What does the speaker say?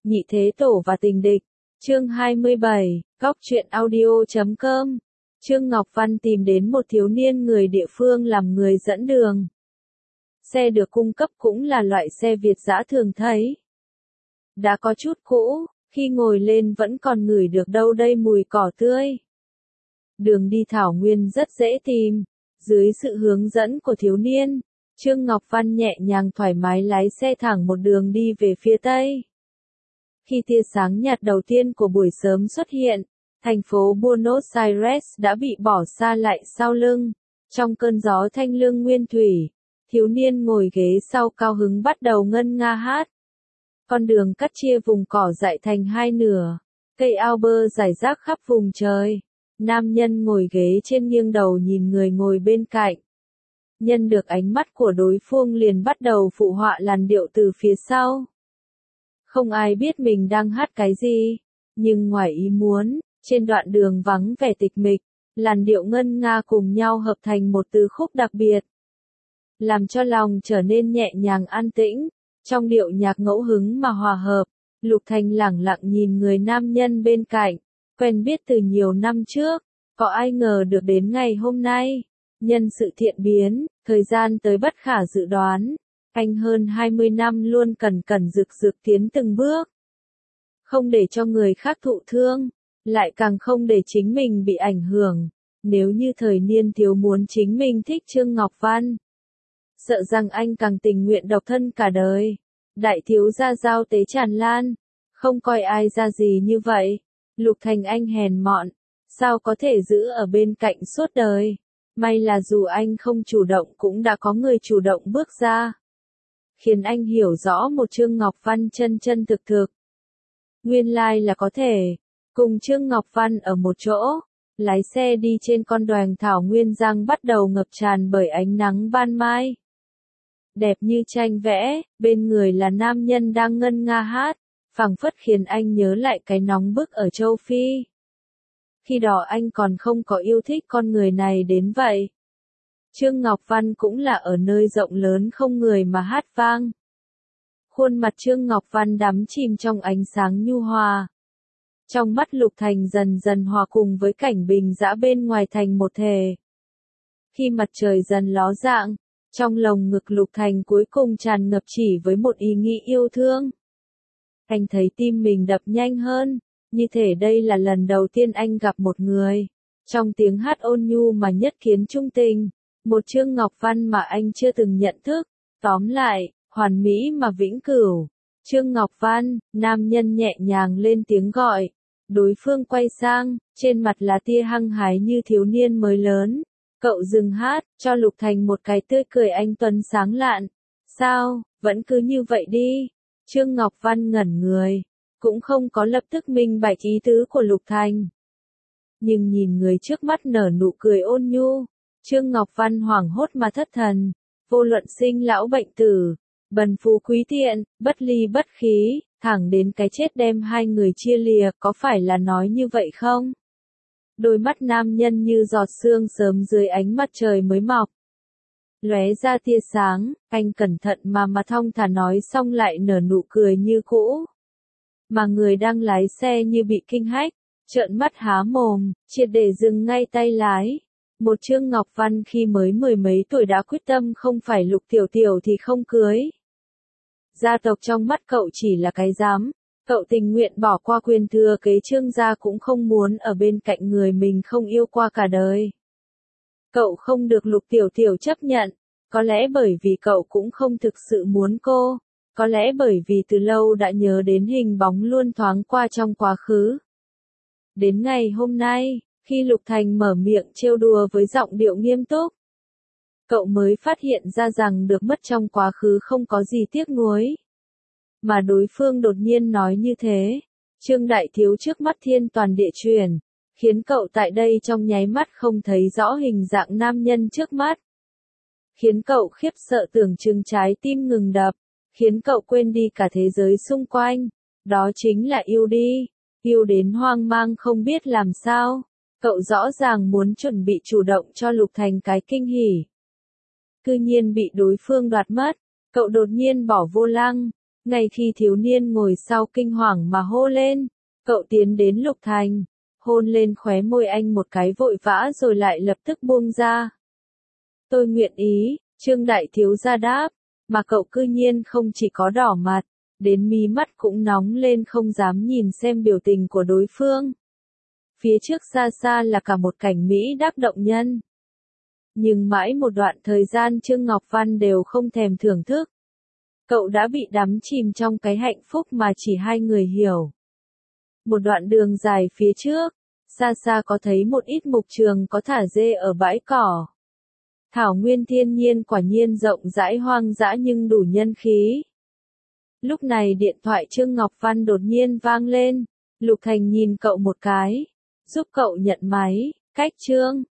Nhị thế tổ và tình địch. Chương 27, Góc truyện audio.com. Trương Ngọc Văn tìm đến một thiếu niên người địa phương làm người dẫn đường. Xe được cung cấp cũng là loại xe Việt dã thường thấy. Đã có chút cũ, khi ngồi lên vẫn còn ngửi được đâu đây mùi cỏ tươi. Đường đi thảo nguyên rất dễ tìm. Dưới sự hướng dẫn của thiếu niên, Trương Ngọc Văn nhẹ nhàng thoải mái lái xe thẳng một đường đi về phía tây. Khi tia sáng nhạt đầu tiên của buổi sớm xuất hiện, thành phố Buenos Aires đã bị bỏ xa lại sau lưng. Trong cơn gió thanh lương nguyên thủy, thiếu niên ngồi ghế sau cao hứng bắt đầu ngân nga hát. Con đường cắt chia vùng cỏ dại thành hai nửa, cây ao bơ rải rác khắp vùng trời. Nam nhân ngồi ghế trên nghiêng đầu nhìn người ngồi bên cạnh. Nhân được ánh mắt của đối phương liền bắt đầu phụ họa làn điệu từ phía sau. Không ai biết mình đang hát cái gì, nhưng ngoài ý muốn, trên đoạn đường vắng vẻ tịch mịch, làn điệu ngân nga cùng nhau hợp thành một từ khúc đặc biệt, làm cho lòng trở nên nhẹ nhàng an tĩnh. Trong điệu nhạc ngẫu hứng mà hòa hợp, Lục Thành lẳng lặng nhìn người nam nhân bên cạnh, quen biết từ nhiều năm trước, có ai ngờ được đến ngày hôm nay. Nhân sự thiện biến, thời gian tới bất khả dự đoán, anh hơn 20 năm luôn cẩn cẩn rực rực tiến từng bước. Không để cho người khác thụ thương, lại càng không để chính mình bị ảnh hưởng. Nếu như thời niên thiếu muốn chính mình thích Trương Ngọc Văn, sợ rằng anh càng tình nguyện độc thân cả đời. Đại thiếu gia giao tế tràn lan, không coi ai ra gì như vậy. Lục Thành anh hèn mọn, sao có thể giữ ở bên cạnh suốt đời. May là dù anh không chủ động cũng đã có người chủ động bước ra, khiến anh hiểu rõ một Trương Ngọc Văn chân chân thực thực. Nguyên lai là có thể cùng Trương Ngọc Văn ở một chỗ, lái xe đi trên con đoành thảo nguyên giang bắt đầu ngập tràn bởi ánh nắng ban mai. Đẹp như tranh vẽ, bên người là nam nhân đang ngân nga hát, phảng phất khiến anh nhớ lại cái nóng bức ở châu Phi. Khi đó anh còn không có yêu thích con người này đến vậy. Trương Ngọc Văn cũng là ở nơi rộng lớn không người mà hát vang. Khuôn mặt Trương Ngọc Văn đắm chìm trong ánh sáng nhu hòa. Trong mắt Lục Thành dần dần hòa cùng với cảnh bình dã bên ngoài thành một thể. Khi mặt trời dần ló dạng, trong lồng ngực Lục Thành cuối cùng tràn ngập chỉ với một ý nghĩ yêu thương. Anh thấy tim mình đập nhanh hơn, như thể đây là lần đầu tiên anh gặp một người. Trong tiếng hát ôn nhu mà nhất kiến trung tình, một Trương Ngọc Văn mà anh chưa từng nhận thức. Tóm lại, hoàn mỹ mà vĩnh cửu. Trương Ngọc Văn, nam nhân nhẹ nhàng lên tiếng gọi. Đối phương quay sang, trên mặt là tia hăng hái như thiếu niên mới lớn. Cậu dừng hát, cho Lục Thành một cái tươi cười anh tuấn sáng lạn. Sao, vẫn cứ như vậy đi. Trương Ngọc Văn ngẩn người, cũng không có lập tức minh bạch ý tứ của Lục Thành. Nhưng nhìn người trước mắt nở nụ cười ôn nhu, Trương Ngọc Văn hoảng hốt mà thất thần. Vô luận sinh lão bệnh tử, bần phú quý tiện, bất ly bất khí, thẳng đến cái chết đem hai người chia lìa, có phải là nói như vậy không? Đôi mắt nam nhân như giọt sương sớm dưới ánh mặt trời mới mọc, lóe ra tia sáng. Anh cẩn thận mà thong thả nói xong lại nở nụ cười như cũ. Mà người đang lái xe như bị kinh hách, trợn mắt há mồm, triệt để dừng ngay tay lái. Một Trương Ngọc Văn khi mới mười mấy tuổi đã quyết tâm không phải Lục Tiểu Tiểu thì không cưới. Gia tộc trong mắt cậu chỉ là cái giám, cậu tình nguyện bỏ qua quyền thừa kế Trương gia cũng không muốn ở bên cạnh người mình không yêu qua cả đời. Cậu không được Lục Tiểu Tiểu chấp nhận, có lẽ bởi vì cậu cũng không thực sự muốn cô, có lẽ bởi vì từ lâu đã nhớ đến hình bóng luôn thoáng qua trong quá khứ. Đến ngày hôm nay, khi Lục Thành mở miệng trêu đùa với giọng điệu nghiêm túc, cậu mới phát hiện ra rằng được mất trong quá khứ không có gì tiếc nuối. Mà đối phương đột nhiên nói như thế, Trương đại thiếu trước mắt thiên toàn địa chuyển, khiến cậu tại đây trong nháy mắt không thấy rõ hình dạng nam nhân trước mắt. Khiến cậu khiếp sợ tưởng chừng trái tim ngừng đập, khiến cậu quên đi cả thế giới xung quanh. Đó chính là yêu đi, yêu đến hoang mang không biết làm sao. Cậu rõ ràng muốn chuẩn bị chủ động cho Lục Thành cái kinh hỉ. Cư nhiên bị đối phương đoạt mất, cậu đột nhiên bỏ vô lăng, Ngay khi thiếu niên ngồi sau kinh hoàng mà hô lên, cậu tiến đến Lục Thành, hôn lên khóe môi anh một cái vội vã rồi lại lập tức buông ra. Tôi nguyện ý, Trương đại thiếu gia đáp, mà cậu cư nhiên không chỉ có đỏ mặt, đến mí mắt cũng nóng lên không dám nhìn xem biểu tình của đối phương. Phía trước xa xa là cả một cảnh mỹ đắc động nhân. Nhưng mãi một đoạn thời gian Trương Ngọc Văn đều không thèm thưởng thức. Cậu đã bị đắm chìm trong cái hạnh phúc mà chỉ hai người hiểu. Một đoạn đường dài phía trước, xa xa có thấy một ít mục trường có thả dê ở bãi cỏ. Thảo nguyên thiên nhiên quả nhiên rộng rãi hoang dã nhưng đủ nhân khí. Lúc này điện thoại Trương Ngọc Văn đột nhiên vang lên, Lục Thành nhìn cậu một cái, giúp cậu nhận máy, cách Trương.